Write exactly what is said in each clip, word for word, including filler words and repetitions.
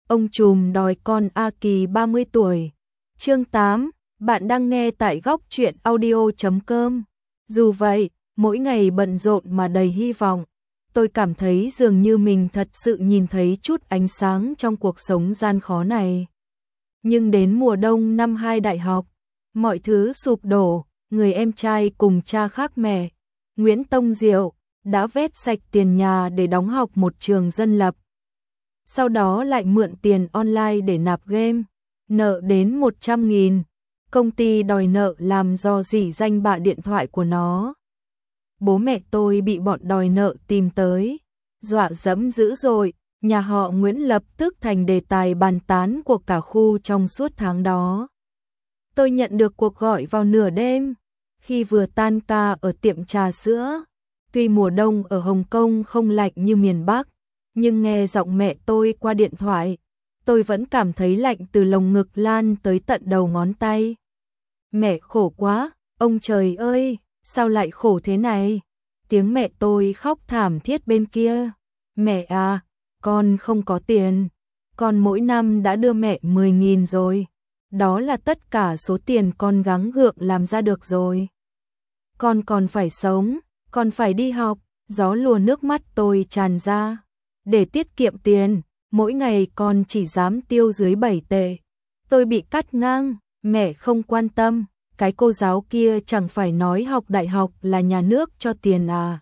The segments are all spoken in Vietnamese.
Ông trùm đòi con A Kỳ ba mươi tuổi. Chương tám, bạn đang nghe tại góc truyện audio chấm com. Dù vậy, mỗi ngày bận rộn mà đầy hy vọng, tôi cảm thấy dường như mình thật sự nhìn thấy chút ánh sáng trong cuộc sống gian khó này. Nhưng đến mùa đông năm hai đại học, mọi thứ sụp đổ, người em trai cùng cha khác mẹ, Nguyễn Tông Diệu, đã vét sạch tiền nhà để đóng học một trường dân lập. Sau đó lại mượn tiền online để nạp game, nợ đến một trăm nghìn. Công ty đòi nợ làm do rỉ danh bạ điện thoại của nó. Bố mẹ tôi bị bọn đòi nợ tìm tới, dọa dẫm dữ dội, nhà họ Nguyễn lập tức thành đề tài bàn tán của cả khu trong suốt tháng đó. Tôi nhận được cuộc gọi vào nửa đêm, khi vừa tan ca ở tiệm trà sữa. Tuy mùa đông ở Hồng Kông không lạnh như miền Bắc, nhưng nghe giọng mẹ tôi qua điện thoại, tôi vẫn cảm thấy lạnh từ lồng ngực lan tới tận đầu ngón tay. Mẹ khổ quá, ông trời ơi, sao lại khổ thế này? Tiếng mẹ tôi khóc thảm thiết bên kia. Mẹ à, con không có tiền. Con mỗi năm đã đưa mẹ mười nghìn rồi. Đó là tất cả số tiền con gắng gượng làm ra được rồi. Con còn phải sống, con phải đi học. Gió lùa nước mắt tôi tràn ra. Để tiết kiệm tiền, mỗi ngày con chỉ dám tiêu dưới bảy tệ. Tôi bị cắt ngang, mẹ không quan tâm. Cái cô giáo kia chẳng phải nói học đại học là nhà nước cho tiền à.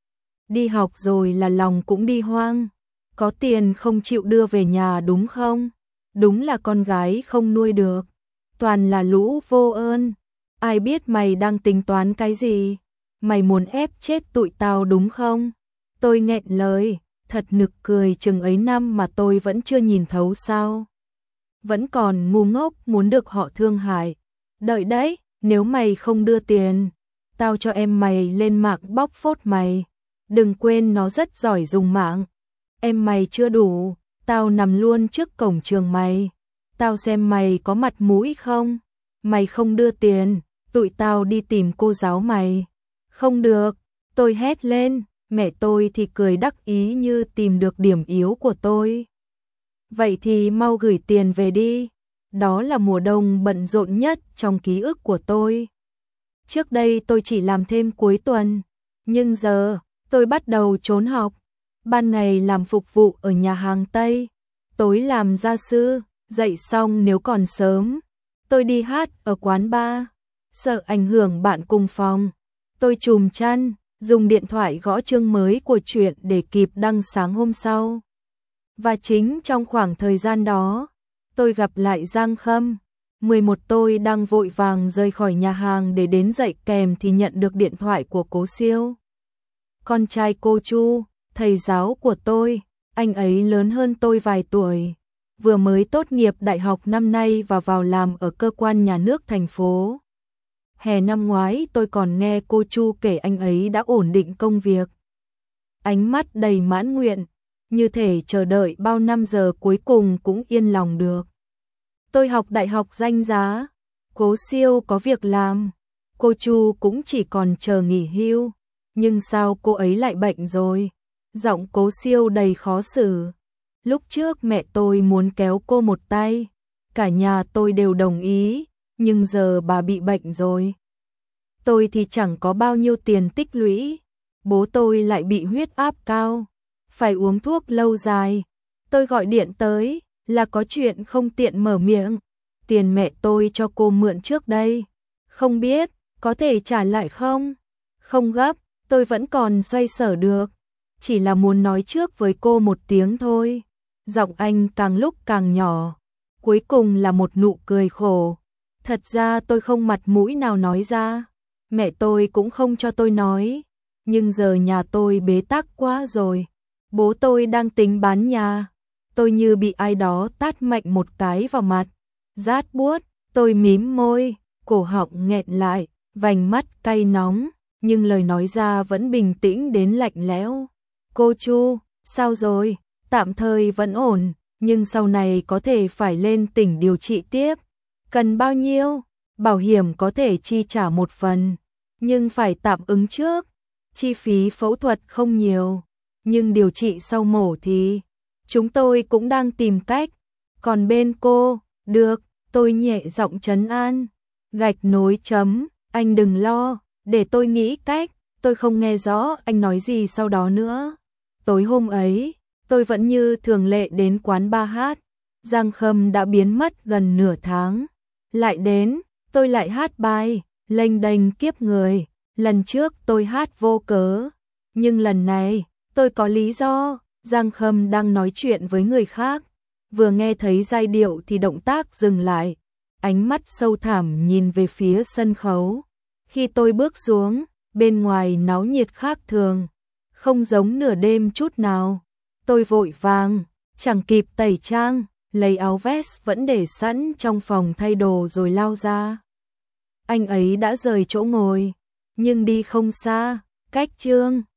Đi học rồi là lòng cũng đi hoang. Có tiền không chịu đưa về nhà đúng không? Đúng là con gái không nuôi được. Toàn là lũ vô ơn. Ai biết mày đang tính toán cái gì? Mày muốn ép chết tụi tao đúng không? Tôi nghẹn lời, thật nực cười, chừng ấy năm mà tôi vẫn chưa nhìn thấu sao? Vẫn còn ngu ngốc muốn được họ thương hại. Đợi đấy, nếu mày không đưa tiền, tao cho em mày lên mạng bóc phốt mày. Đừng quên nó rất giỏi dùng mạng. Em mày chưa đủ, tao nằm luôn trước cổng trường mày. Tao xem mày có mặt mũi không? Mày không đưa tiền, tụi tao đi tìm cô giáo mày. Không được, tôi hét lên, mẹ tôi thì cười đắc ý như tìm được điểm yếu của tôi. Vậy thì mau gửi tiền về đi. Đó là mùa đông bận rộn nhất trong ký ức của tôi. Trước đây tôi chỉ làm thêm cuối tuần, nhưng giờ tôi bắt đầu trốn học. Ban ngày làm phục vụ ở nhà hàng Tây, tối làm gia sư, dậy xong nếu còn sớm, tôi đi hát ở quán bar. Sợ ảnh hưởng bạn cùng phòng, tôi chùm chăn, dùng điện thoại gõ chương mới của truyện để kịp đăng sáng hôm sau. Và chính trong khoảng thời gian đó, tôi gặp lại Giang Khâm. mười một tôi đang vội vàng rời khỏi nhà hàng để đến dạy kèm thì nhận được điện thoại của Cố Siêu. Con trai cô Chu, thầy giáo của tôi, anh ấy lớn hơn tôi vài tuổi, vừa mới tốt nghiệp đại học năm nay và vào làm ở cơ quan nhà nước thành phố. Hè năm ngoái tôi còn nghe cô Chu kể anh ấy đã ổn định công việc. Ánh mắt đầy mãn nguyện, như thể chờ đợi bao năm giờ cuối cùng cũng yên lòng được. Tôi học đại học danh giá, Cố Siêu có việc làm, cô Chu cũng chỉ còn chờ nghỉ hưu. Nhưng sao cô ấy lại bệnh rồi? Giọng Cố Siêu đầy khó xử. Lúc trước mẹ tôi muốn kéo cô một tay, cả nhà tôi đều đồng ý, nhưng giờ bà bị bệnh rồi. Tôi thì chẳng có bao nhiêu tiền tích lũy, bố tôi lại bị huyết áp cao, phải uống thuốc lâu dài. Tôi gọi điện tới, là có chuyện không tiện mở miệng. Tiền mẹ tôi cho cô mượn trước đây, không biết có thể trả lại không? Không gấp, tôi vẫn còn xoay sở được, chỉ là muốn nói trước với cô một tiếng thôi. Giọng anh càng lúc càng nhỏ, cuối cùng là một nụ cười khổ. Thật ra tôi không mặt mũi nào nói ra, mẹ tôi cũng không cho tôi nói, nhưng giờ nhà tôi bế tắc quá rồi. Bố tôi đang tính bán nhà, tôi như bị ai đó tát mạnh một cái vào mặt, rát buốt. Tôi mím môi, cổ họng nghẹn lại, vành mắt cay nóng, nhưng lời nói ra vẫn bình tĩnh đến lạnh lẽo. Cô Chu, sao rồi? Tạm thời vẫn ổn, nhưng sau này có thể phải lên tỉnh điều trị tiếp. Cần bao nhiêu? Bảo hiểm có thể chi trả một phần, nhưng phải tạm ứng trước. Chi phí phẫu thuật không nhiều, nhưng điều trị sau mổ thì chúng tôi cũng đang tìm cách. Còn bên cô, được, tôi nhẹ giọng trấn an. Gạch nối chấm, anh đừng lo, để tôi nghĩ cách, tôi không nghe rõ anh nói gì sau đó nữa. Tối hôm ấy, tôi vẫn như thường lệ đến quán bar hát. Giang Khâm đã biến mất gần nửa tháng. Lại đến, tôi lại hát bài, lênh đênh kiếp người. Lần trước tôi hát vô cớ, nhưng lần này, tôi có lý do. Giang Khâm đang nói chuyện với người khác. Vừa nghe thấy giai điệu thì động tác dừng lại. Ánh mắt sâu thẳm nhìn về phía sân khấu. Khi tôi bước xuống, bên ngoài náo nhiệt khác thường, không giống nửa đêm chút nào. Tôi vội vàng, chẳng kịp tẩy trang, lấy áo vest vẫn để sẵn trong phòng thay đồ rồi lao ra. Anh ấy đã rời chỗ ngồi, nhưng đi không xa, cách Trương